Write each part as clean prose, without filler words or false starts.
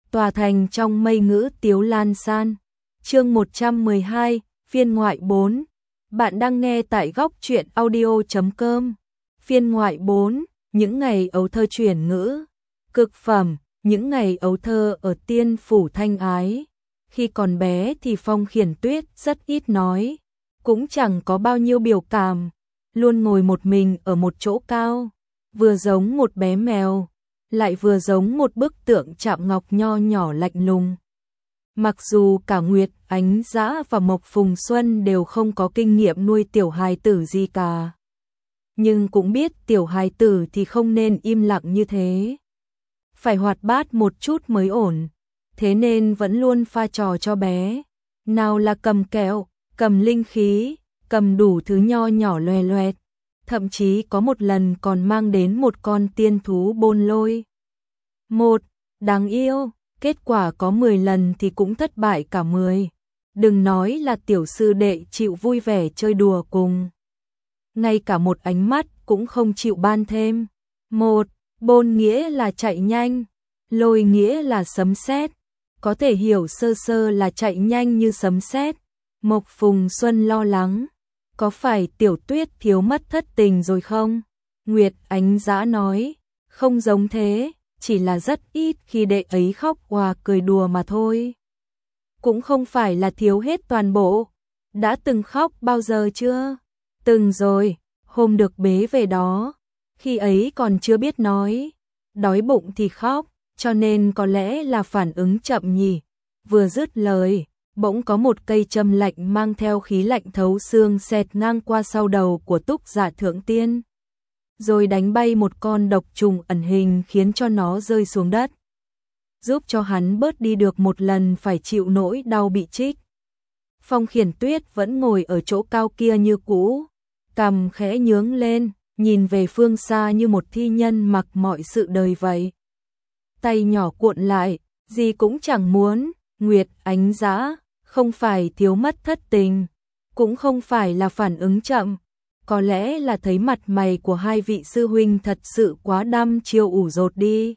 tòa thành trong mây ngữ tiếu lan san. Chương 112, phiên ngoại 4. Bạn đang nghe tại góc truyện audio.com. Phiên ngoại 4, những ngày ấu thơ chuyển ngữ. Cực phẩm, những ngày ấu thơ ở Tiên Phủ Thanh Ái. Khi còn bé thì Phong Khiển Tuyết rất ít nói, cũng chẳng có bao nhiêu biểu cảm, luôn ngồi một mình ở một chỗ cao, vừa giống một bé mèo, lại vừa giống một bức tượng chạm ngọc nho nhỏ lạnh lùng. Mặc dù cả Nguyệt Ánh Dã và Mộc Phùng Xuân đều không có kinh nghiệm nuôi tiểu hài tử gì cả, nhưng cũng biết tiểu hài tử thì không nên im lặng như thế, phải hoạt bát một chút mới ổn, thế nên vẫn luôn pha trò cho bé, nào là cầm kẹo, cầm linh khí, cầm đủ thứ nho nhỏ loè loẹt, thậm chí có một lần còn mang đến một con tiên thú bôn lôi. Một, đáng yêu, kết quả có 10 lần thì cũng thất bại cả 10. Đừng nói là tiểu sư đệ chịu vui vẻ chơi đùa cùng, ngay cả một ánh mắt cũng không chịu ban thêm. Một, bôn nghĩa là chạy nhanh, lôi nghĩa là sấm sét, có thể hiểu sơ sơ là chạy nhanh như sấm sét. Mộc Phùng Xuân lo lắng, có phải Tiểu Tuyết thiếu mất thất tình rồi không? Nguyệt Ánh Dã nói, không giống thế, chỉ là rất ít khi đệ ấy khóc hòa cười đùa mà thôi. Cũng không phải là thiếu hết toàn bộ. Đã từng khóc bao giờ chưa? Từng rồi, hôm được bế về đó, khi ấy còn chưa biết nói, đói bụng thì khóc, cho nên có lẽ là phản ứng chậm nhỉ. Vừa dứt lời, bỗng có một cây châm lạnh mang theo khí lạnh thấu xương xẹt ngang qua sau đầu của Túc Dạ Thượng Tiên, rồi đánh bay một con độc trùng ẩn hình khiến cho nó rơi xuống đất, giúp cho hắn bớt đi được một lần phải chịu nỗi đau bị trích. Phong Khiển Tuyết vẫn ngồi ở chỗ cao kia như cũ, cằm khẽ nhướng lên, nhìn về phương xa như một thi nhân mặc mọi sự đời vậy. Tay nhỏ cuộn lại, gì cũng chẳng muốn. Nguyệt Ánh Dã, không phải thiếu mất thất tình, cũng không phải là phản ứng chậm, có lẽ là thấy mặt mày của hai vị sư huynh thật sự quá đăm chiêu ủ rột đi.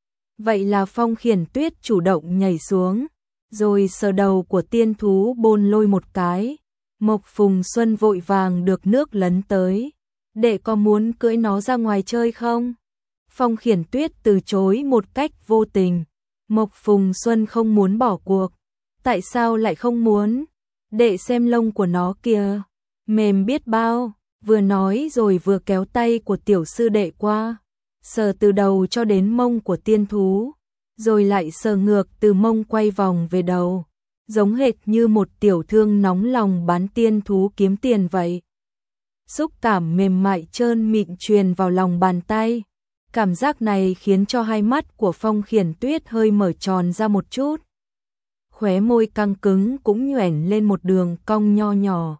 Vậy là Phong Khiển Tuyết chủ động nhảy xuống, rồi sờ đầu của tiên thú bôn lôi một cái. Mộc Phùng Xuân vội vàng được nước lấn tới, đệ có muốn cưỡi nó ra ngoài chơi không? Phong Khiển Tuyết từ chối một cách vô tình. Mộc Phùng Xuân không muốn bỏ cuộc. Tại sao lại không muốn? Đệ xem lông của nó kìa, mềm biết bao. Vừa nói rồi vừa kéo tay của tiểu sư đệ qua, sờ từ đầu cho đến mông của tiên thú, rồi lại sờ ngược từ mông quay vòng về đầu, giống hệt như một tiểu thương nóng lòng bán tiên thú kiếm tiền vậy. Xúc cảm mềm mại trơn mịn truyền vào lòng bàn tay. Cảm giác này khiến cho hai mắt của Phong Khiển Tuyết hơi mở tròn ra một chút. Khóe môi căng cứng cũng nhoẻn lên một đường cong nho nhỏ.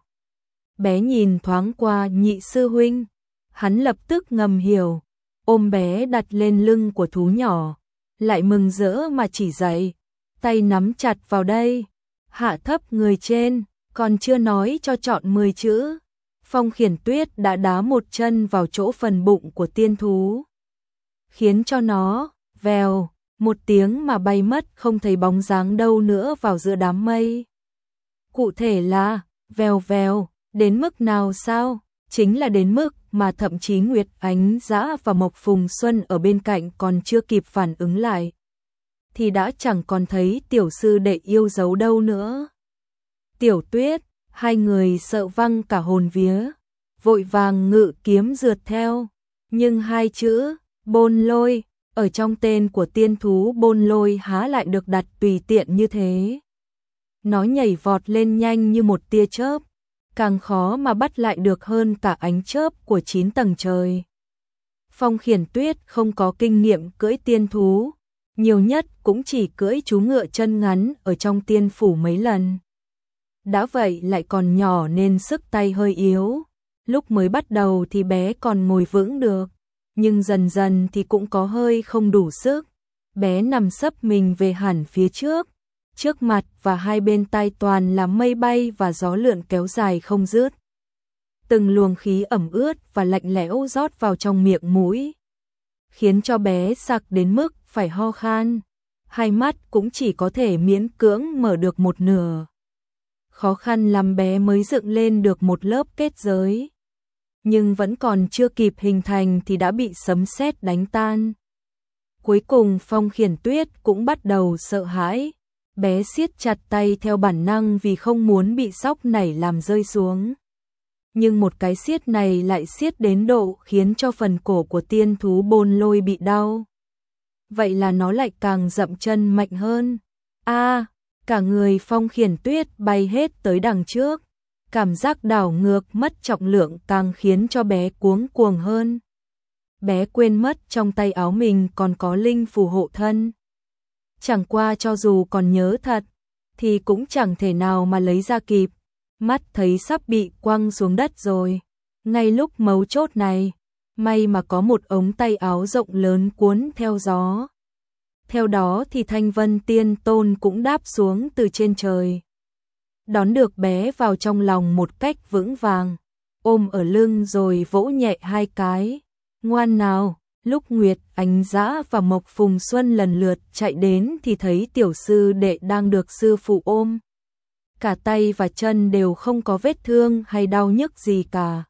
Bé nhìn thoáng qua nhị sư huynh, hắn lập tức ngầm hiểu, ôm bé đặt lên lưng của thú nhỏ, lại mừng rỡ mà chỉ dậy, tay nắm chặt vào đây, hạ thấp người trên, còn chưa nói cho chọn 10 chữ. Phong Khiển Tuyết đã đá một chân vào chỗ phần bụng của tiên thú, khiến cho nó, vèo, một tiếng mà bay mất không thấy bóng dáng đâu nữa vào giữa đám mây. Cụ thể là, vèo vèo, đến mức nào sao? Chính là đến mức mà thậm chí Nguyệt Ánh Dã và Mộc Phùng Xuân ở bên cạnh còn chưa kịp phản ứng lại, thì đã chẳng còn thấy tiểu sư đệ yêu dấu đâu nữa. Tiểu Tuyết, hai người sợ văng cả hồn vía, vội vàng ngự kiếm rượt theo, nhưng hai chữ bôn lôi ở trong tên của tiên thú bôn lôi há lại được đặt tùy tiện như thế. Nó nhảy vọt lên nhanh như một tia chớp, càng khó mà bắt lại được hơn cả ánh chớp của 9 tầng trời. Phong Khiển Tuyết không có kinh nghiệm cưỡi tiên thú, nhiều nhất cũng chỉ cưỡi chú ngựa chân ngắn ở trong tiên phủ mấy lần. Đã vậy lại còn nhỏ nên sức tay hơi yếu, lúc mới bắt đầu thì bé còn ngồi vững được, nhưng dần dần thì cũng có hơi không đủ sức. Bé nằm sấp mình về hẳn phía trước mặt và hai bên tai toàn là mây bay và gió lượn kéo dài không dứt. Từng luồng khí ẩm ướt và lạnh lẽo rót vào trong miệng mũi, khiến cho bé sặc đến mức phải ho khan. hai mắt cũng chỉ có thể miễn cưỡng mở được một nửa. Khó khăn lắm bé mới dựng lên được một lớp kết giới. Nhưng vẫn còn chưa kịp hình thành thì đã bị sấm sét đánh tan. Cuối cùng Phong Khiển Tuyết cũng bắt đầu sợ hãi. Bé siết chặt tay theo bản năng vì không muốn bị sóc nảy làm rơi xuống. Nhưng một cái siết này lại siết đến độ khiến cho phần cổ của tiên thú Bôn Lôi bị đau. Vậy là nó lại càng dậm chân mạnh hơn. Cả người Phong Khiển Tuyết bay hết tới đằng trước. Cảm giác đảo ngược mất trọng lượng càng khiến cho bé cuống cuồng hơn. Bé quên mất trong tay áo mình còn có linh phù hộ thân. Chẳng qua cho dù còn nhớ thật, thì cũng chẳng thể nào mà lấy ra kịp. Mắt thấy sắp bị quăng xuống đất rồi. Ngay lúc mấu chốt này, may mà có một ống tay áo rộng lớn cuốn theo gió. Theo đó thì Thanh Vân Tiên Tôn cũng đáp xuống từ trên trời. Đón được bé vào trong lòng một cách vững vàng, ôm ở lưng rồi vỗ nhẹ hai cái. Ngoan nào. Lúc Nguyệt Ánh Dã và Mộc Phùng Xuân lần lượt chạy đến thì thấy tiểu sư đệ đang được sư phụ ôm. Cả tay và chân đều không có vết thương hay đau nhức gì cả.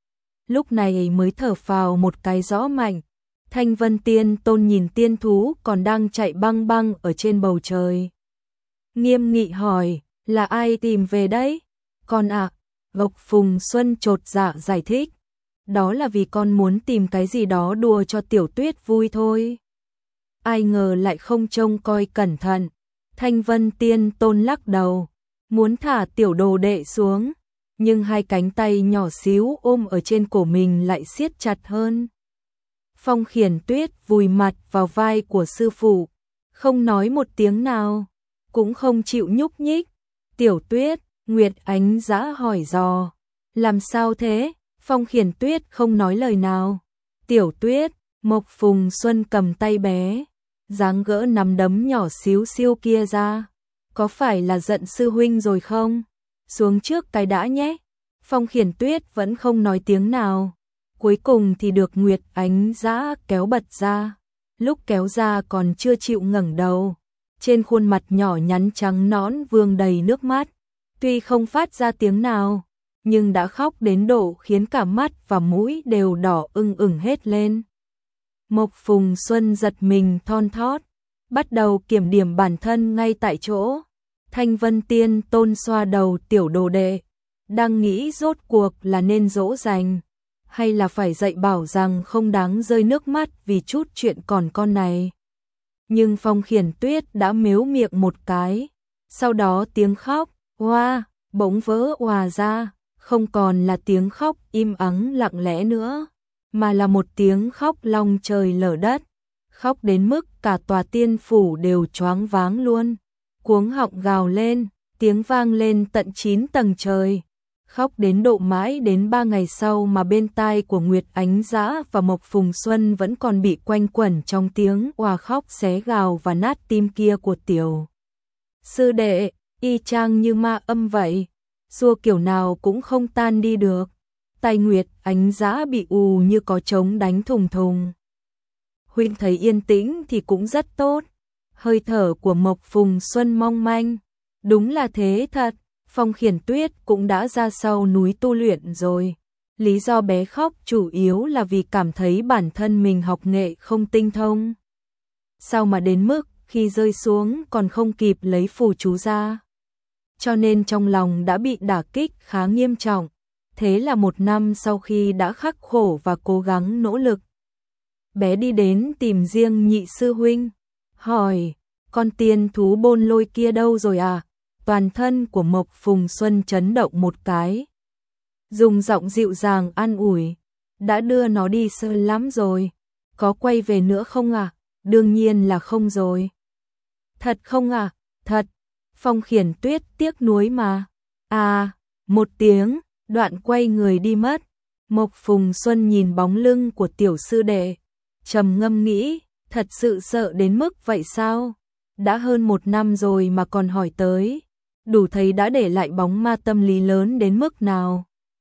Lúc này mới thở phào một cái rõ mạnh. Thanh Vân Tiên Tôn nhìn tiên thú còn đang chạy băng băng ở trên bầu trời. Nghiêm nghị hỏi, là ai tìm về đấy? Con ạ. Mộc Phùng Xuân chột dạ giải thích. Đó là vì con muốn tìm cái gì đó đùa cho Tiểu Tuyết vui thôi. Ai ngờ lại không trông coi cẩn thận. Thanh Vân Tiên Tôn lắc đầu, muốn thả tiểu đồ đệ xuống, nhưng hai cánh tay nhỏ xíu ôm ở trên cổ mình lại siết chặt hơn. Phong Khiển Tuyết vùi mặt vào vai của sư phụ, không nói một tiếng nào, cũng không chịu nhúc nhích. Tiểu Tuyết, Nguyệt Ánh Dã hỏi dò, làm sao thế? Phong Khiển Tuyết không nói lời nào. Tiểu Tuyết, Mộc Phùng Xuân cầm tay bé, giáng gỡ nắm đấm nhỏ xíu xiu kia ra. Có phải là giận sư huynh rồi không? Xuống trước cái đã nhé. Phong Khiển Tuyết vẫn không nói tiếng nào. Cuối cùng thì được Nguyệt Ánh Dã kéo bật ra. Lúc kéo ra còn chưa chịu ngẩng đầu. Trên khuôn mặt nhỏ nhắn trắng nõn vương đầy nước mắt. Tuy không phát ra tiếng nào, nhưng đã khóc đến độ khiến cả mắt và mũi đều đỏ ửng hết lên. Mộc Phùng Xuân giật mình thon thót, bắt đầu kiểm điểm bản thân ngay tại chỗ. Thanh Vân Tiên Tôn xoa đầu tiểu đồ đệ, đang nghĩ rốt cuộc là nên dỗ dành, hay là phải dạy bảo rằng không đáng rơi nước mắt vì chút chuyện còn con này. Nhưng Phong Khiển Tuyết đã mếu miệng một cái, sau đó tiếng khóc, oa, bỗng vỡ òa ra. Không còn là tiếng khóc im ắng lặng lẽ nữa, mà là một tiếng khóc long trời lở đất, khóc đến mức cả tòa tiên phủ đều choáng váng luôn, cuống họng gào lên, tiếng vang lên tận 9 tầng trời, khóc đến độ mãi đến 3 ngày sau mà bên tai của Nguyệt Ánh Dã và Mộc Phùng Xuân vẫn còn bị quanh quẩn trong tiếng òa khóc xé gào và nát tim kia của tiểu sư đệ, y chang như ma âm vậy. Xua kiểu nào cũng không tan đi được. Tai Nguyệt Ánh Dã bị ù như có trống đánh thùng thùng. Huynh thấy yên tĩnh thì cũng rất tốt. Hơi thở của Mộc Phùng Xuân mong manh. Đúng là thế thật. Phong Khiển Tuyết cũng đã ra sau núi tu luyện rồi. Lý do bé khóc chủ yếu là vì cảm thấy bản thân mình học nghệ không tinh thông. Sao mà đến mức khi rơi xuống còn không kịp lấy phù chú ra. Cho nên trong lòng đã bị đả kích khá nghiêm trọng. Thế là 1 năm sau khi đã khắc khổ và cố gắng nỗ lực, bé đi đến tìm riêng nhị sư huynh, hỏi, con tiên thú Bôn Lôi kia đâu rồi à? Toàn thân của Mộc Phùng Xuân chấn động một cái. Dùng giọng dịu dàng an ủi, đã đưa nó đi sơ lắm rồi, có quay về nữa không à? Đương nhiên là không rồi. Thật không à? Thật. Phong Khiển Tuyết tiếc nuối mà. À, một tiếng, đoạn quay người đi mất. Mộc Phùng Xuân nhìn bóng lưng của tiểu sư đệ, trầm ngâm nghĩ, thật sự sợ đến mức vậy sao? Đã hơn 1 năm rồi mà còn hỏi tới, đủ thấy đã để lại bóng ma tâm lý lớn đến mức nào.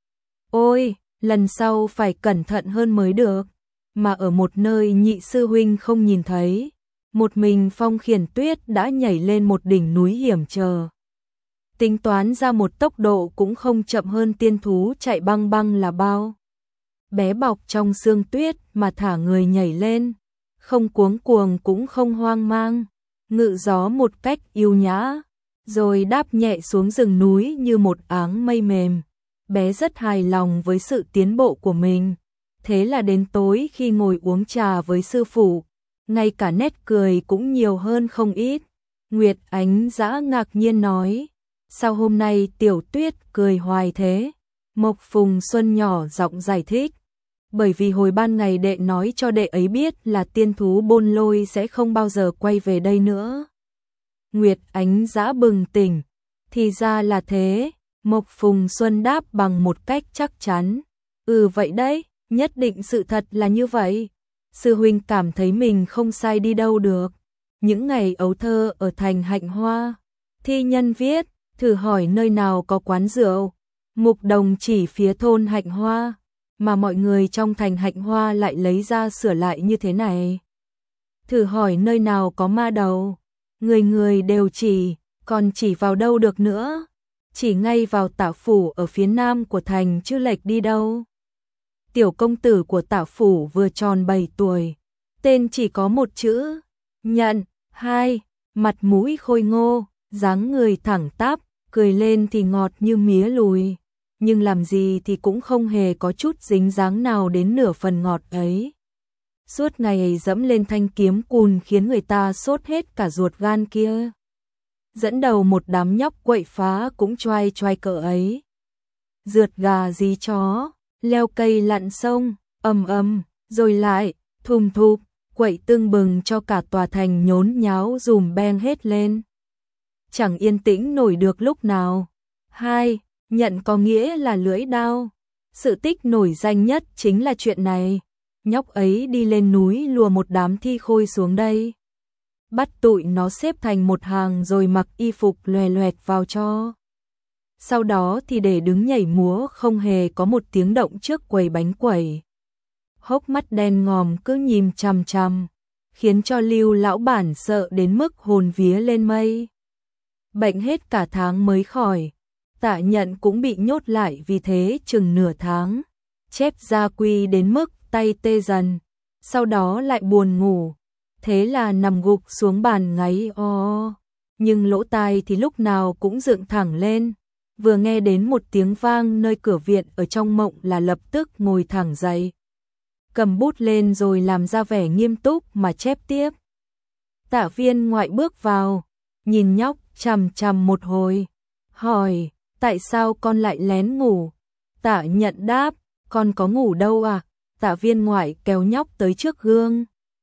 Ôi, lần sau phải cẩn thận hơn mới được, mà ở một nơi nhị sư huynh không nhìn thấy. Một mình Phong Khiển Tuyết đã nhảy lên một đỉnh núi hiểm trở. Tính toán ra một tốc độ cũng không chậm hơn tiên thú chạy băng băng là bao. Bé bọc trong sương tuyết mà thả người nhảy lên, không cuống cuồng cũng không hoang mang, ngự gió một cách yêu nhã, rồi đáp nhẹ xuống rừng núi như một áng mây mềm. Bé rất hài lòng với sự tiến bộ của mình. Thế là đến tối khi ngồi uống trà với sư phụ, ngay cả nét cười cũng nhiều hơn không ít. Nguyệt Ánh Dã ngạc nhiên nói, sao hôm nay Tiểu Tuyết cười hoài thế? Mộc Phùng Xuân nhỏ giọng giải thích, bởi vì hồi ban ngày đệ nói cho đệ ấy biết là tiên thú Bôn Lôi sẽ không bao giờ quay về đây nữa. Nguyệt Ánh Dã bừng tỉnh, thì ra là thế. Mộc Phùng Xuân đáp bằng một cách chắc chắn, vậy đấy, nhất định sự thật là như vậy. Sư huynh cảm thấy mình không sai đi đâu được. Những ngày ấu thơ ở thành Hạnh Hoa, thi nhân viết, thử hỏi nơi nào có quán rượu. Mục Đồng chỉ phía thôn Hạnh Hoa, mà mọi người trong thành Hạnh Hoa lại lấy ra sửa lại như thế này. Thử hỏi nơi nào có ma đầu, người người đều chỉ, còn chỉ vào đâu được nữa. Chỉ ngay vào Tạ phủ ở phía nam của thành chứ lệch đi đâu. Tiểu công tử của Tạ phủ vừa tròn 7 tuổi, tên chỉ có một chữ, Nhận. 2, mặt mũi khôi ngô, dáng người thẳng tắp, cười lên thì ngọt như mía lùi, nhưng làm gì thì cũng không hề có chút dính dáng nào đến nửa phần ngọt ấy. Suốt ngày dẫm lên thanh kiếm cùn khiến người ta sốt hết cả ruột gan kia. Dẫn đầu một đám nhóc quậy phá cũng choai choai cỡ ấy. Rượt gà dí chó, leo cây lặn sông, ầm, rồi lại, thùm thụp, quậy tưng bừng cho cả tòa thành nhốn nháo dùm beng hết lên. Chẳng yên tĩnh nổi được lúc nào. 2. Nhận có nghĩa là lưỡi đao. Sự tích nổi danh nhất chính là chuyện này. Nhóc ấy đi lên núi lùa một đám thi khôi xuống đây. Bắt tụi nó xếp thành một hàng rồi mặc y phục loè loẹt vào cho. Sau đó thì để đứng nhảy múa không hề có một tiếng động trước quầy bánh quẩy. Hốc mắt đen ngòm cứ nhìn chằm chằm, khiến cho Lưu lão bản sợ đến mức hồn vía lên mây. Bệnh hết cả tháng mới khỏi, Tạ Nhận cũng bị nhốt lại vì thế chừng nửa tháng. Chép gia quy đến mức tay tê dần, sau đó lại buồn ngủ. Thế là nằm gục xuống bàn ngáy o, nhưng lỗ tai thì lúc nào cũng dựng thẳng lên. Vừa nghe đến một tiếng vang nơi cửa viện ở trong mộng là lập tức ngồi thẳng dậy, cầm bút lên rồi làm ra vẻ nghiêm túc mà chép tiếp. Tạ Viên Ngoại bước vào, nhìn nhóc chằm chằm một hồi, hỏi, tại sao con lại lén ngủ? Tạ Nhận đáp, con có ngủ đâu à? Tạ Viên Ngoại kéo nhóc tới trước gương.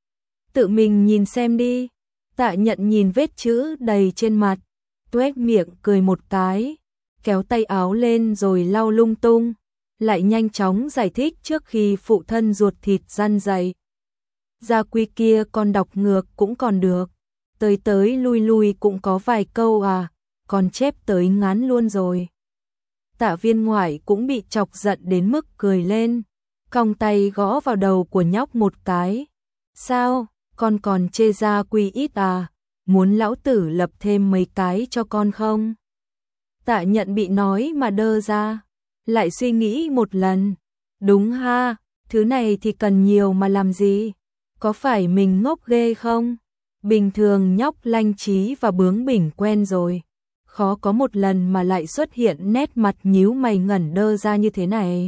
Tự mình nhìn xem đi. Tạ Nhận nhìn vết chữ đầy trên mặt, tuét miệng cười một cái, kéo tay áo lên rồi lau lung tung, lại nhanh chóng giải thích trước khi phụ thân ruột thịt răn dậy. Gia quy kia con đọc ngược cũng còn được, tới tới lui lui cũng có vài câu à, con chép tới ngán luôn rồi. Tạ Viên Ngoại cũng bị chọc giận đến mức cười lên, cong tay gõ vào đầu của nhóc một cái. Sao, con còn chê gia quy ít à, muốn lão tử lập thêm mấy cái cho con không? Tạ Nhận bị nói mà đơ ra, lại suy nghĩ một lần. Đúng ha, thứ này thì cần nhiều mà làm gì? Có phải mình ngốc ghê không? Bình thường nhóc lanh trí và bướng bỉnh quen rồi, khó có một lần mà lại xuất hiện nét mặt nhíu mày ngẩn đơ ra như thế này.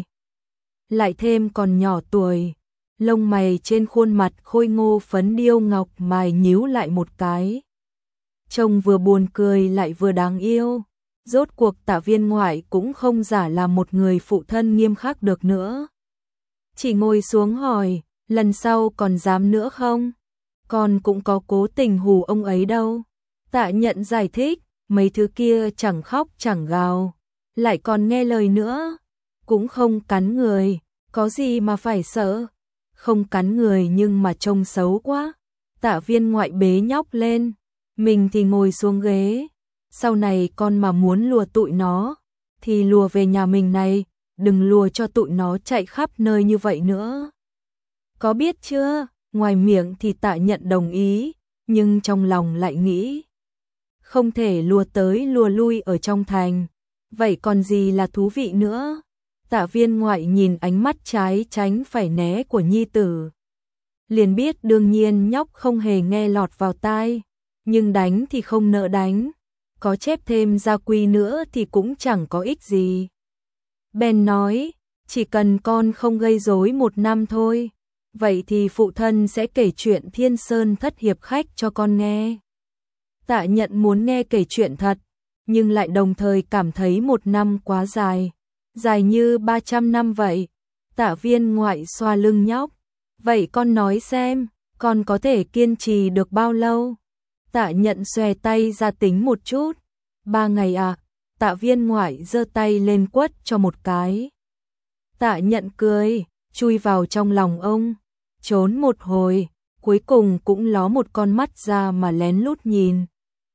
Lại thêm còn nhỏ tuổi, lông mày trên khuôn mặt khôi ngô phấn điêu ngọc mài nhíu lại một cái. Trông vừa buồn cười lại vừa đáng yêu. Rốt cuộc Tạ Viên Ngoại cũng không giả là một người phụ thân nghiêm khắc được nữa. Chỉ ngồi xuống hỏi, lần sau còn dám nữa không? Con cũng có cố tình hù ông ấy đâu. Tạ Nhận giải thích, mấy thứ kia chẳng khóc chẳng gào, lại còn nghe lời nữa, cũng không cắn người, có gì mà phải sợ. Không cắn người nhưng mà trông xấu quá. Tạ Viên Ngoại bế nhóc lên, mình thì ngồi xuống ghế. Sau này con mà muốn lùa tụi nó, thì lùa về nhà mình này, đừng lùa cho tụi nó chạy khắp nơi như vậy nữa. Có biết chưa? Ngoài miệng thì Tạ Nhận đồng ý, nhưng trong lòng lại nghĩ, không thể lùa tới lùa lui ở trong thành, vậy còn gì là thú vị nữa. Tạ Viên Ngoại nhìn ánh mắt trái tránh phải né của nhi tử, liền biết đương nhiên nhóc không hề nghe lọt vào tai, nhưng đánh thì không nỡ đánh, có chép thêm gia quy nữa thì cũng chẳng có ích gì. Bèn nói, chỉ cần con không gây rối 1 năm thôi, vậy thì phụ thân sẽ kể chuyện Thiên Sơn Thất Hiệp Khách cho con nghe. Tạ Nhận muốn nghe kể chuyện thật, nhưng lại đồng thời cảm thấy 1 năm quá dài, dài như 300 năm vậy. Tạ Viên Ngoại xoa lưng nhóc, vậy con nói xem, con có thể kiên trì được bao lâu? Tạ Nhận xòe tay ra tính một chút, 3 ngày à? Tạ Viên Ngoại giơ tay lên quất cho một cái. Tạ Nhận cười, chui vào trong lòng ông, trốn một hồi, cuối cùng cũng ló một con mắt ra mà lén lút nhìn.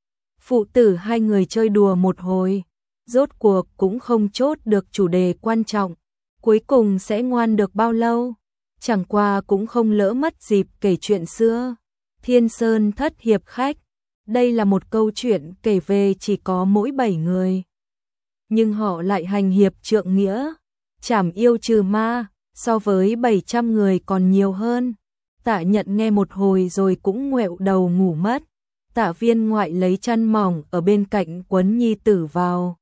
Phụ tử hai người chơi đùa một hồi, rốt cuộc cũng không chốt được chủ đề quan trọng, cuối cùng sẽ ngoan được bao lâu, chẳng qua cũng không lỡ mất dịp kể chuyện xưa. Thiên Sơn Thất Hiệp Khách, đây là một câu chuyện kể về chỉ có mỗi 7 người, nhưng họ lại hành hiệp trượng nghĩa, trảm yêu trừ ma, so với 700 người còn nhiều hơn. Tạ Nhận nghe một hồi rồi cũng ngoẹo đầu ngủ mất. Tạ Viên Ngoại lấy chăn mỏng ở bên cạnh quấn nhi tử vào,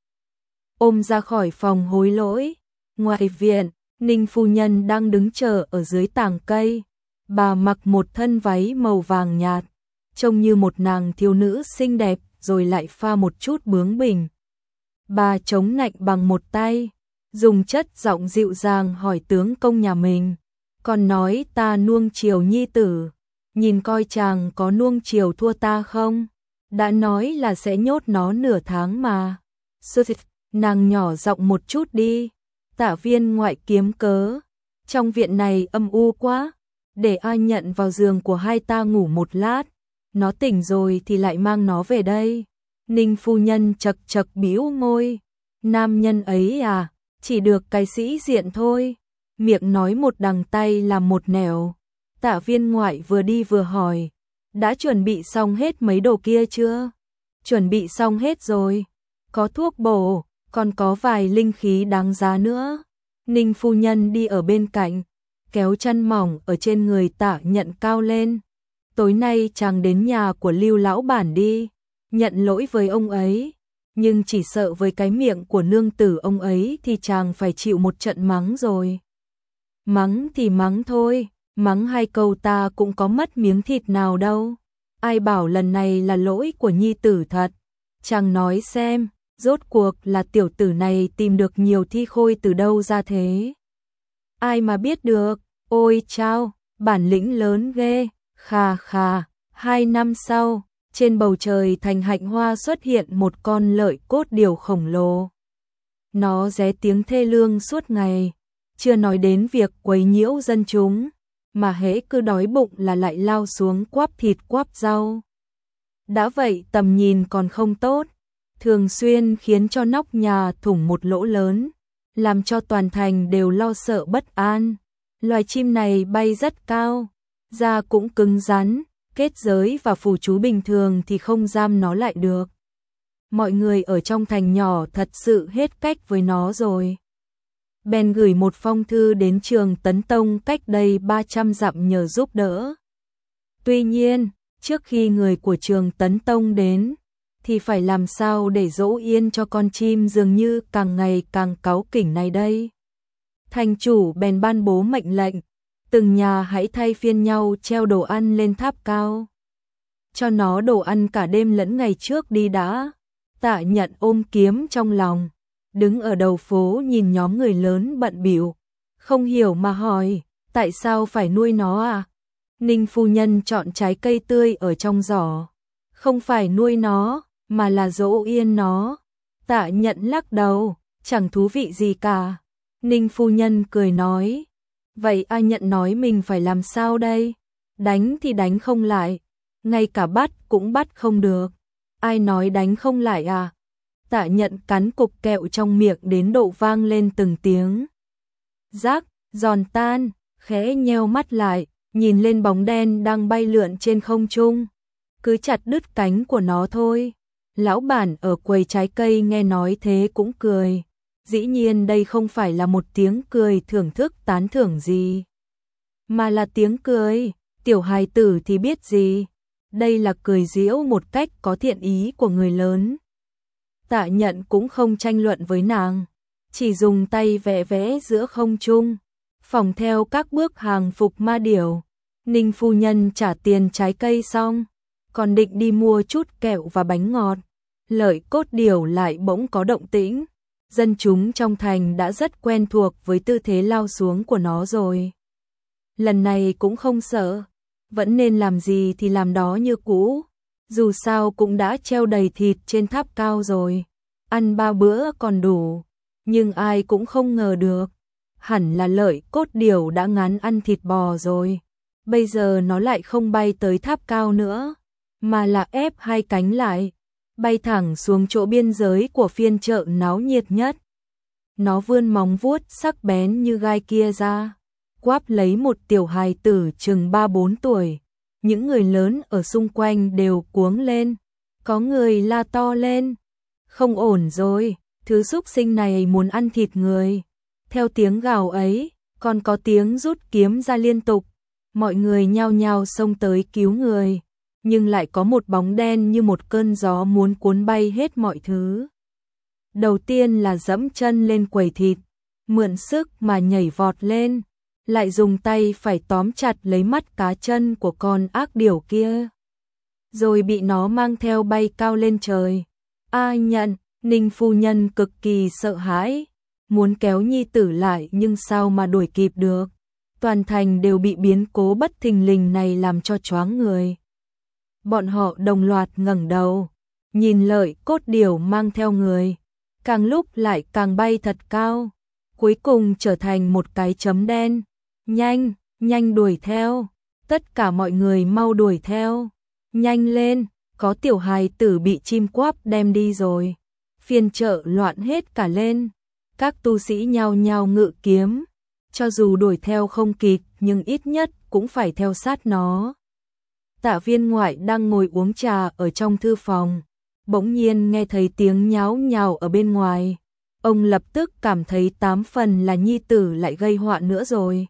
ôm ra khỏi phòng hối lỗi. Ngoài viện, Ninh phu nhân đang đứng chờ ở dưới tàng cây. Bà mặc một thân váy màu vàng nhạt, trông như một nàng thiếu nữ xinh đẹp rồi lại pha một chút bướng bỉnh. Bà chống nạnh bằng một tay, dùng chất giọng dịu dàng hỏi tướng công nhà mình, còn nói ta nuông chiều nhi tử, nhìn coi chàng có nuông chiều thua ta không? Đã nói là sẽ nhốt nó nửa tháng mà. Nàng nhỏ giọng một chút đi. Tạ Viên Ngoại kiếm cớ, trong viện này âm u quá, để ai Nhận vào giường của hai ta ngủ một lát, nó tỉnh rồi thì lại mang nó về đây. Ninh phu nhân chật chật bĩu môi, nam nhân ấy à, chỉ được cái sĩ diện thôi, miệng nói một đằng tay làm một nẻo. Tạ Viên Ngoại vừa đi vừa hỏi, đã chuẩn bị xong hết mấy đồ kia chưa? Chuẩn bị xong hết rồi, có thuốc bổ, còn có vài linh khí đáng giá nữa. Ninh phu nhân đi ở bên cạnh, kéo chăn mỏng ở trên người Tạ Nhận cao lên. Tối nay chàng đến nhà của Lưu lão bản đi, nhận lỗi với ông ấy, nhưng chỉ sợ với cái miệng của nương tử ông ấy thì chàng phải chịu một trận mắng rồi. Mắng thì mắng thôi, mắng 2 câu ta cũng có mất miếng thịt nào đâu. Ai bảo lần này là lỗi của nhi tử thật. Chàng nói xem, rốt cuộc là tiểu tử này tìm được nhiều thi khôi từ đâu ra thế? Ai mà biết được, ôi chao, bản lĩnh lớn ghê, khà khà. 2 năm sau, trên bầu trời thành Hạnh Hoa xuất hiện một con lợi cốt điểu khổng lồ. Nó ré tiếng thê lương suốt ngày, chưa nói đến việc quấy nhiễu dân chúng, mà hễ cứ đói bụng là lại lao xuống quắp thịt quắp rau. Đã vậy tầm nhìn còn không tốt, thường xuyên khiến cho nóc nhà thủng một lỗ lớn, làm cho toàn thành đều lo sợ bất an. Loài chim này bay rất cao, da cũng cứng rắn, kết giới và phù chú bình thường thì không giam nó lại được. Mọi người ở trong thành nhỏ thật sự hết cách với nó rồi. Bèn gửi một phong thư đến Trường Tấn Tông cách đây 300 dặm nhờ giúp đỡ. Tuy nhiên, trước khi người của Trường Tấn Tông đến, thì phải làm sao để dỗ yên cho con chim dường như càng ngày càng cáu kỉnh này đây. Thành chủ bèn ban bố mệnh lệnh, từng nhà hãy thay phiên nhau treo đồ ăn lên tháp cao. Cho nó đồ ăn cả đêm lẫn ngày trước đi đã. Tạ Nhận ôm kiếm trong lòng, đứng ở đầu phố nhìn nhóm người lớn bận bịu, không hiểu mà hỏi, tại sao phải nuôi nó à? Ninh phu nhân chọn trái cây tươi ở trong giỏ, không phải nuôi nó, mà là dỗ yên nó. Tạ Nhận lắc đầu, chẳng thú vị gì cả. Ninh phu nhân cười nói, vậy ai Nhận nói mình phải làm sao đây? Đánh thì đánh không lại, ngay cả bắt cũng bắt không được. Ai nói đánh không lại à? Tạ Nhận cắn cục kẹo trong miệng đến độ vang lên từng tiếng. Rác, giòn tan, khẽ nheo mắt lại, nhìn lên bóng đen đang bay lượn trên không trung. cứ chặt đứt cánh của nó thôi. Lão bản ở quầy trái cây nghe nói thế cũng cười. Dĩ nhiên đây không phải là một tiếng cười thưởng thức tán thưởng gì, mà là tiếng cười, tiểu hài tử thì biết gì. Đây là cười giễu một cách có thiện ý của người lớn. Tạ Nhận cũng không tranh luận với nàng, chỉ dùng tay vẽ vẽ giữa không trung, phỏng theo các bước hàng phục ma điểu. Ninh phu nhân trả tiền trái cây xong, còn định đi mua chút kẹo và bánh ngọt. Lợi Cốt Điểu lại bỗng có động tĩnh. Dân chúng trong thành đã rất quen thuộc với tư thế lao xuống của nó rồi. Lần này cũng không sợ, vẫn nên làm gì thì làm đó như cũ. Dù sao cũng đã treo đầy thịt trên tháp cao rồi, ăn 3 bữa còn đủ. Nhưng ai cũng không ngờ được, hẳn là Lợi Cốt Điểu đã ngán ăn thịt bò rồi. Bây giờ nó lại không bay tới tháp cao nữa, mà là ép hai cánh lại, bay thẳng xuống chỗ biên giới của phiên chợ náo nhiệt nhất. Nó vươn móng vuốt sắc bén như gai kia ra, quáp lấy một tiểu hài tử chừng 3-4 tuổi. Những người lớn ở xung quanh đều cuống lên, có người la to lên. Không ổn rồi, thứ súc sinh này muốn ăn thịt người. Theo tiếng gào ấy, còn có tiếng rút kiếm ra liên tục. Mọi người nhao nhao xông tới cứu người, nhưng lại có một bóng đen như một cơn gió muốn cuốn bay hết mọi thứ. Đầu tiên là dẫm chân lên quầy thịt, mượn sức mà nhảy vọt lên, lại dùng tay phải tóm chặt lấy mắt cá chân của con ác điểu kia, rồi bị nó mang theo bay cao lên trời. Nhận, Ninh phu nhân cực kỳ sợ hãi, muốn kéo nhi tử lại nhưng sao mà đuổi kịp được. Toàn thành đều bị biến cố bất thình lình này làm cho choáng người. Bọn họ đồng loạt ngẩng đầu, nhìn Lợi Cốt Điểu mang theo người, càng lúc lại càng bay thật cao, cuối cùng trở thành một cái chấm đen. Nhanh, nhanh đuổi theo, tất cả mọi người mau đuổi theo, nhanh lên, có tiểu hài tử bị chim quáp đem đi rồi. Phiên chợ loạn hết cả lên, các tu sĩ nhao nhao ngự kiếm, cho dù đuổi theo không kịp nhưng ít nhất cũng phải theo sát nó. Tạ Viên Ngoại đang ngồi uống trà ở trong thư phòng, bỗng nhiên nghe thấy tiếng nháo nhào ở bên ngoài. Ông lập tức cảm thấy 8 phần là nhi tử lại gây họa nữa rồi.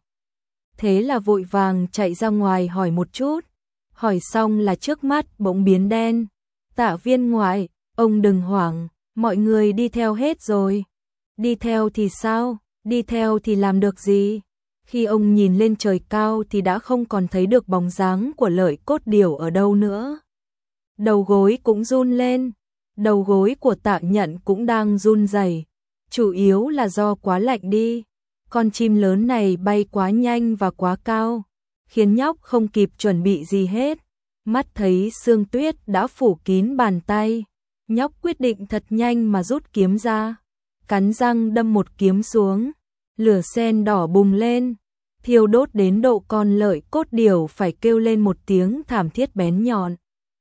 Thế là vội vàng chạy ra ngoài hỏi một chút, hỏi xong là trước mắt bỗng biến đen. Tạ Viên Ngoại, ông đừng hoảng, mọi người đi theo hết rồi. Đi theo thì sao? Đi theo thì làm được gì? Khi ông nhìn lên trời cao thì đã không còn thấy được bóng dáng của Lợi Cốt Điểu ở đâu nữa. Đầu gối cũng run lên, đầu gối của Tạ Nhận cũng đang run rẩy, chủ yếu là do quá lạnh đi. Con chim lớn này bay quá nhanh và quá cao, khiến nhóc không kịp chuẩn bị gì hết. Mắt thấy sương tuyết đã phủ kín bàn tay, nhóc quyết định thật nhanh mà rút kiếm ra, cắn răng đâm một kiếm xuống. Lửa sen đỏ bùng lên, thiêu đốt đến độ con Lợi Cốt Điểu phải kêu lên một tiếng thảm thiết bén nhọn.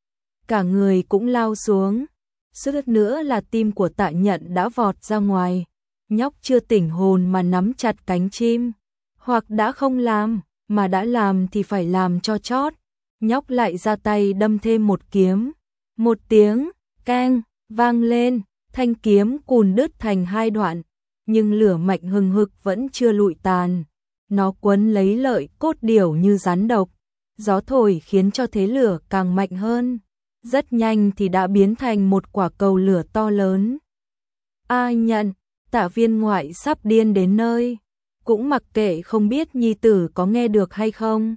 Cả người cũng lao xuống, suýt nữa là tim của Tạ Nhận đã vọt ra ngoài. Nhóc chưa tỉnh hồn mà nắm chặt cánh chim, hoặc đã không làm, mà đã làm thì phải làm cho chót. Nhóc lại ra tay đâm thêm một kiếm, một tiếng keng vang lên, thanh kiếm cùn đứt thành 2 đoạn. Nhưng lửa mạnh hừng hực vẫn chưa lụi tàn, nó quấn lấy Lợi Cốt Điểu như rắn độc, gió thổi khiến cho thế lửa càng mạnh hơn, rất nhanh thì đã biến thành một quả cầu lửa to lớn. Nhận, Tạ Viên Ngoại sắp điên đến nơi, cũng mặc kệ không biết nhi tử có nghe được hay không.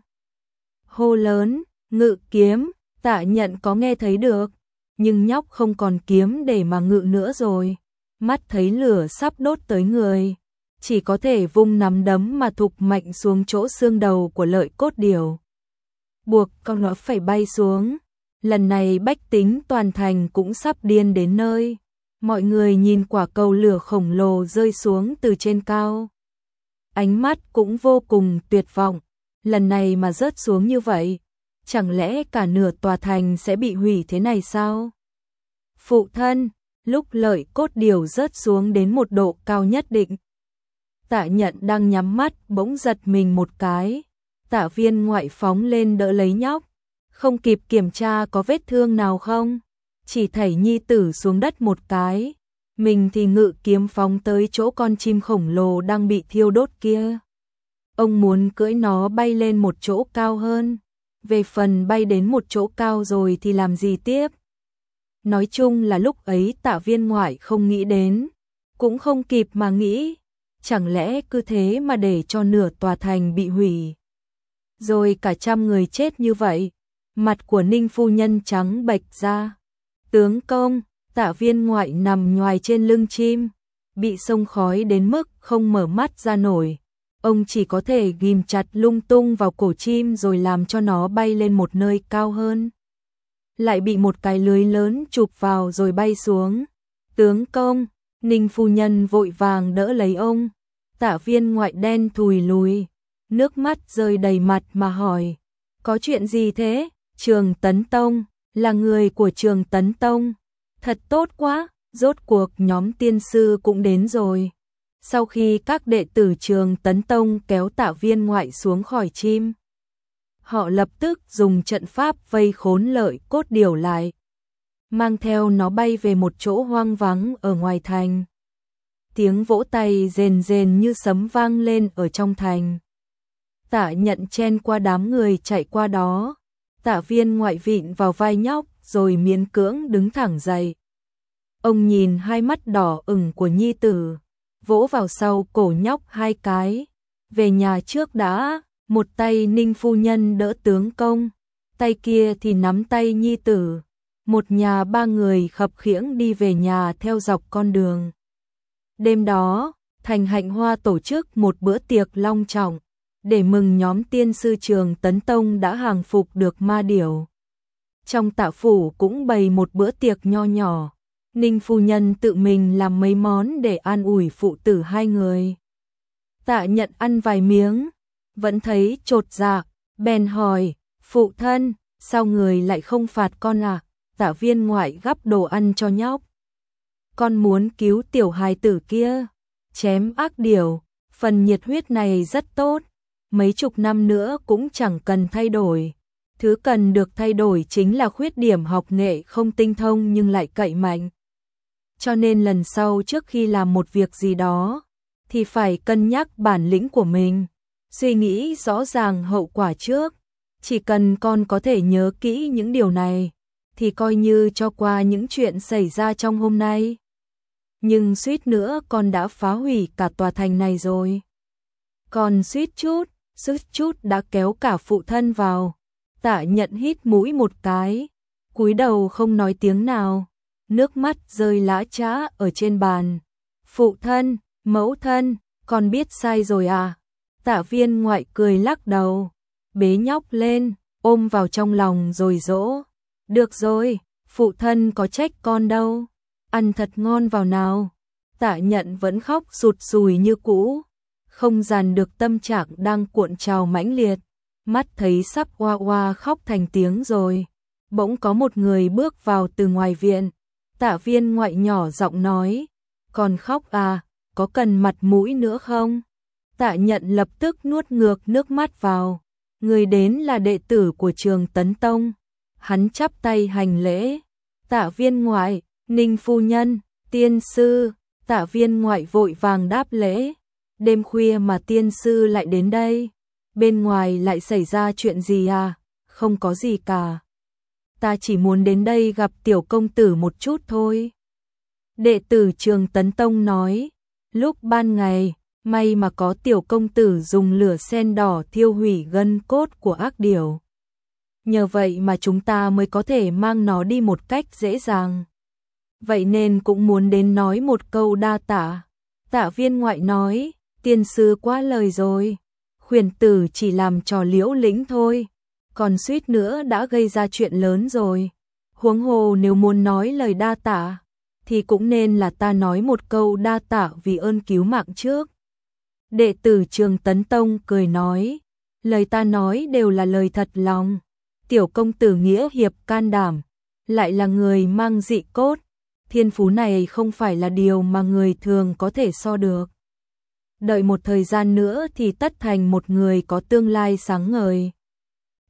Hô lớn, ngự kiếm. Tạ Nhận có nghe thấy được, nhưng nhóc không còn kiếm để mà ngự nữa rồi. Mắt thấy lửa sắp đốt tới người, chỉ có thể vung nắm đấm mà thục mạnh xuống chỗ xương đầu của Lợi Cốt Điểu, buộc con nó phải bay xuống. Lần này bách tính toàn thành cũng sắp điên đến nơi. Mọi người nhìn quả cầu lửa khổng lồ rơi xuống từ trên cao, ánh mắt cũng vô cùng tuyệt vọng. Lần này mà rớt xuống như vậy, chẳng lẽ cả nửa tòa thành sẽ bị hủy thế này sao? Phụ thân, lúc Lợi Cốt Điểu rớt xuống đến một độ cao nhất định, Tạ Nhận đang nhắm mắt bỗng giật mình một cái. Tạ Viên Ngoại phóng lên đỡ lấy nhóc. không kịp kiểm tra có vết thương nào không, chỉ thảy nhi tử xuống đất một cái, mình thì ngự kiếm phóng tới chỗ con chim khổng lồ đang bị thiêu đốt kia. Ông muốn cưỡi nó bay lên một chỗ cao hơn, về phần bay đến một chỗ cao rồi thì làm gì tiếp. Nói chung là lúc ấy Tạ Viên Ngoại không nghĩ đến, cũng không kịp mà nghĩ, chẳng lẽ cứ thế mà để cho nửa tòa thành bị hủy, rồi cả trăm người chết như vậy. Mặt của Ninh phu nhân trắng bệch ra. Tướng công, Tạ Viên Ngoại nằm nhoài trên lưng chim, bị xông khói đến mức không mở mắt ra nổi. Ông chỉ có thể ghim chặt lung tung vào cổ chim rồi làm cho nó bay lên một nơi cao hơn. Lại bị một cái lưới lớn chụp vào rồi bay xuống. Tướng công, Ninh phu nhân vội vàng đỡ lấy ông. Tạ Viên Ngoại đen thùi lùi, nước mắt rơi đầy mặt mà hỏi, có chuyện gì thế? Trường Tấn Tông, là người của Trường Tấn Tông. Thật tốt quá, rốt cuộc nhóm tiên sư cũng đến rồi. Sau khi các đệ tử Trường Tấn Tông kéo Tạ Viên Ngoại xuống khỏi chim, họ lập tức dùng trận pháp vây khốn Lợi Cốt Điểu lại, mang theo nó bay về một chỗ hoang vắng ở ngoài thành. Tiếng vỗ tay rền rền như sấm vang lên ở trong thành. Tạ Nhận chen qua đám người chạy qua đó. Tạ Viên Ngoại vịn vào vai nhóc rồi miễn cưỡng đứng thẳng dậy. Ông nhìn hai mắt đỏ ửng của nhi tử, vỗ vào sau cổ nhóc hai cái. Về nhà trước đã. Một tay Ninh phu nhân đỡ tướng công, tay kia thì nắm tay nhi tử. Một nhà ba người khập khiễng đi về nhà theo dọc con đường. Đêm đó, thành Hạnh Hoa tổ chức một bữa tiệc long trọng, để mừng nhóm tiên sư Trường Tấn Tông đã hàng phục được ma điểu. Trong Tạ phủ cũng bày một bữa tiệc nho nhỏ, Ninh phu nhân tự mình làm mấy món để an ủi phụ tử hai người. Tạ Nhận ăn vài miếng, vẫn thấy chột dạ, bèn hỏi, phụ thân, sao người lại không phạt con à? Tạ Viên Ngoại gắp đồ ăn cho nhóc. Con muốn cứu tiểu hài tử kia, chém ác điểu, phần nhiệt huyết này rất tốt, mấy chục năm nữa cũng chẳng cần thay đổi. Thứ cần được thay đổi chính là khuyết điểm học nghệ không tinh thông nhưng lại cậy mạnh. Cho nên lần sau trước khi làm một việc gì đó, thì phải cân nhắc bản lĩnh của mình, suy nghĩ rõ ràng hậu quả trước. Chỉ cần con có thể nhớ kỹ những điều này, thì coi như cho qua những chuyện xảy ra trong hôm nay. Nhưng suýt nữa con đã phá hủy cả tòa thành này rồi. Còn suýt chút đã kéo cả phụ thân vào. Tạ Nhận hít mũi một cái, cúi đầu không nói tiếng nào, nước mắt rơi lã chã ở trên bàn. Phụ thân, mẫu thân, con biết sai rồi à? Tạ Viên Ngoại cười lắc đầu, bế nhóc lên, ôm vào trong lòng rồi dỗ. Được rồi, phụ thân có trách con đâu, ăn thật ngon vào nào. Tạ Nhận vẫn khóc sụt sùi như cũ, không dàn được tâm trạng đang cuộn trào mãnh liệt, mắt thấy sắp oa oa khóc thành tiếng rồi. Bỗng có một người bước vào từ ngoài viện. Tạ Viên Ngoại nhỏ giọng nói, còn khóc à, có cần mặt mũi nữa không? Tạ Nhận lập tức nuốt ngược nước mắt vào. Người đến là đệ tử của Trường Tấn Tông. Hắn chắp tay hành lễ. Tạ Viên Ngoại, Ninh phu nhân, tiên sư. Tạ Viên Ngoại vội vàng đáp lễ. Đêm khuya mà tiên sư lại đến đây, bên ngoài lại xảy ra chuyện gì à? Không có gì cả, ta chỉ muốn đến đây gặp tiểu công tử một chút thôi. Đệ tử Trường Tấn Tông nói, lúc ban ngày, may mà có tiểu công tử dùng lửa sen đỏ thiêu hủy gân cốt của ác điểu. Nhờ vậy mà chúng ta mới có thể mang nó đi một cách dễ dàng. Vậy nên cũng muốn đến nói một câu đa tạ. Tạ Viên Ngoại nói, tiên sư quá lời rồi, khuyển tử chỉ làm trò liễu lĩnh thôi, còn suýt nữa đã gây ra chuyện lớn rồi. Huống hồ nếu muốn nói lời đa tạ, thì cũng nên là ta nói một câu đa tạ vì ơn cứu mạng trước. Đệ tử Trường Tấn Tông cười nói, lời ta nói đều là lời thật lòng. Tiểu công tử nghĩa hiệp can đảm, lại là người mang dị cốt, thiên phú này không phải là điều mà người thường có thể so được. Đợi một thời gian nữa thì tất thành một người có tương lai sáng ngời.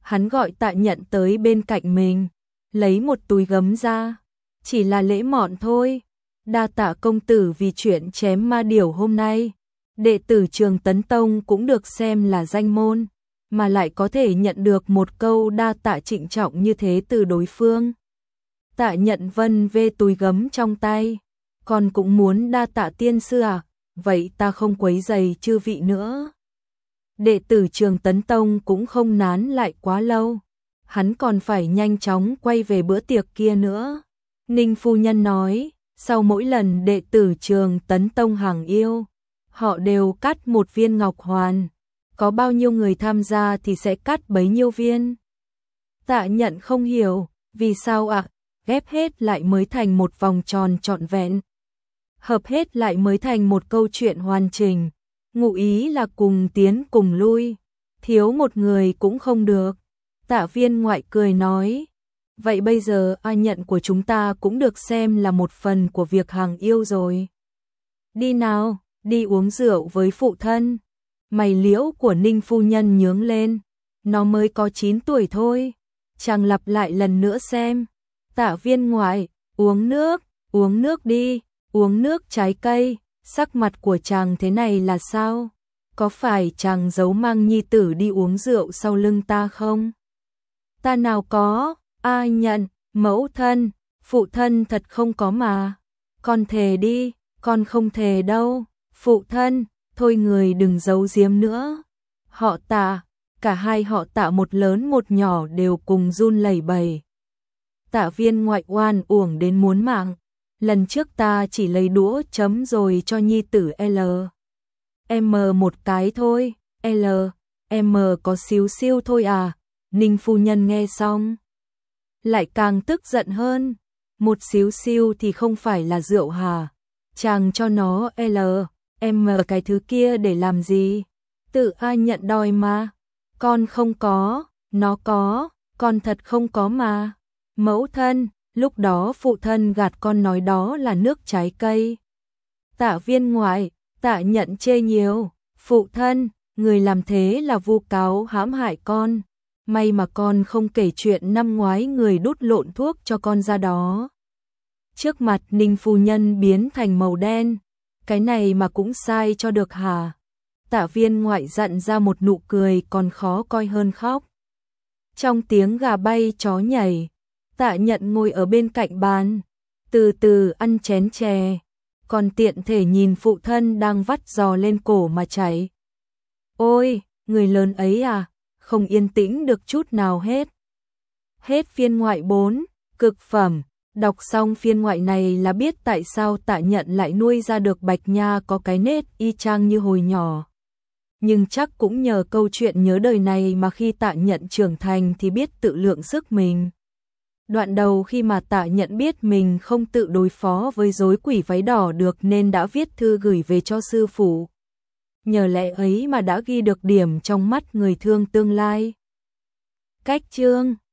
Hắn gọi Tạ Nhận tới bên cạnh mình, lấy một túi gấm ra, chỉ là lễ mọn thôi. Đa tạ công tử vì chuyện chém ma điểu hôm nay. Đệ tử Trường Tấn Tông cũng được xem là danh môn, mà lại có thể nhận được một câu đa tạ trịnh trọng như thế từ đối phương. Tạ Nhận vân vê túi gấm trong tay, còn cũng muốn đa tạ tiên sư à, vậy ta không quấy rầy chư vị nữa. Đệ tử Trường Tấn Tông cũng không nán lại quá lâu, hắn còn phải nhanh chóng quay về bữa tiệc kia nữa. Ninh phu nhân nói, sau mỗi lần đệ tử Trường Tấn Tông hàng yêu, họ đều cắt một viên ngọc hoàn, có bao nhiêu người tham gia thì sẽ cắt bấy nhiêu viên. Tạ Nhận không hiểu, vì sao ạ? Ghép hết lại mới thành một vòng tròn trọn vẹn. Hợp hết lại mới thành một câu chuyện hoàn chỉnh. Ngụ ý là cùng tiến cùng lui, thiếu một người cũng không được. Tạ Viên Ngoại cười nói, vậy bây giờ A Nhận của chúng ta cũng được xem là một phần của việc hàng yêu rồi. Đi nào, đi uống rượu với phụ thân. Mày liễu của Ninh phu nhân nhướng lên, nó mới có 9 tuổi thôi. Chàng lặp lại lần nữa xem. Tạ Viên Ngoại, uống nước đi, uống nước trái cây. Sắc mặt của chàng thế này là sao? Có phải chàng giấu mang nhi tử đi uống rượu sau lưng ta không? Ta nào có, A Nhận, mẫu thân, phụ thân thật không có mà. Con thề đi, con không thề đâu. Phụ thân, thôi người đừng giấu giếm nữa. Họ Tạ, cả hai họ Tạ một lớn một nhỏ đều cùng run lẩy bẩy. Tạ Viên Ngoại oan uổng đến muốn mạng. Lần trước ta chỉ lấy đũa chấm rồi cho nhi tử M một cái thôi, M có xíu xiu thôi à. Ninh phu nhân nghe xong lại càng tức giận hơn. Một xíu xiu thì không phải là rượu hả? Chàng cho nó M cái thứ kia để làm gì? Tự A Nhận đòi mà. Con không có, nó có, con thật không có mà. Mẫu thân, lúc đó phụ thân gạt con nói đó là nước trái cây. Tạ Viên Ngoại, Tạ Nhận chê nhiều. Phụ thân, người làm thế là vu cáo hãm hại con. May mà con không kể chuyện năm ngoái người đút lộn thuốc cho con ra đó. Trước mặt Ninh phu nhân biến thành màu đen. Cái này mà cũng sai cho được hả? Tạ Viên Ngoại giận ra một nụ cười còn khó coi hơn khóc. Trong tiếng gà bay chó nhảy, Tạ Nhận ngồi ở bên cạnh bàn, từ từ ăn chén chè, còn tiện thể nhìn phụ thân đang vắt giò lên cổ mà chảy. Ôi, người lớn ấy à, không yên tĩnh được chút nào hết. Hết phiên ngoại 4, cực phẩm. Đọc xong phiên ngoại này là biết tại sao Tạ Nhận lại nuôi ra được Bạch Nha có cái nết y chang như hồi nhỏ. Nhưng chắc cũng nhờ câu chuyện nhớ đời này mà khi Tạ Nhận trưởng thành thì biết tự lượng sức mình. Đoạn đầu khi mà Tạ Nhận biết mình không tự đối phó với rối quỷ váy đỏ được nên đã viết thư gửi về cho sư phụ. Nhờ lẽ ấy mà đã ghi được điểm trong mắt người thương tương lai. Cách chương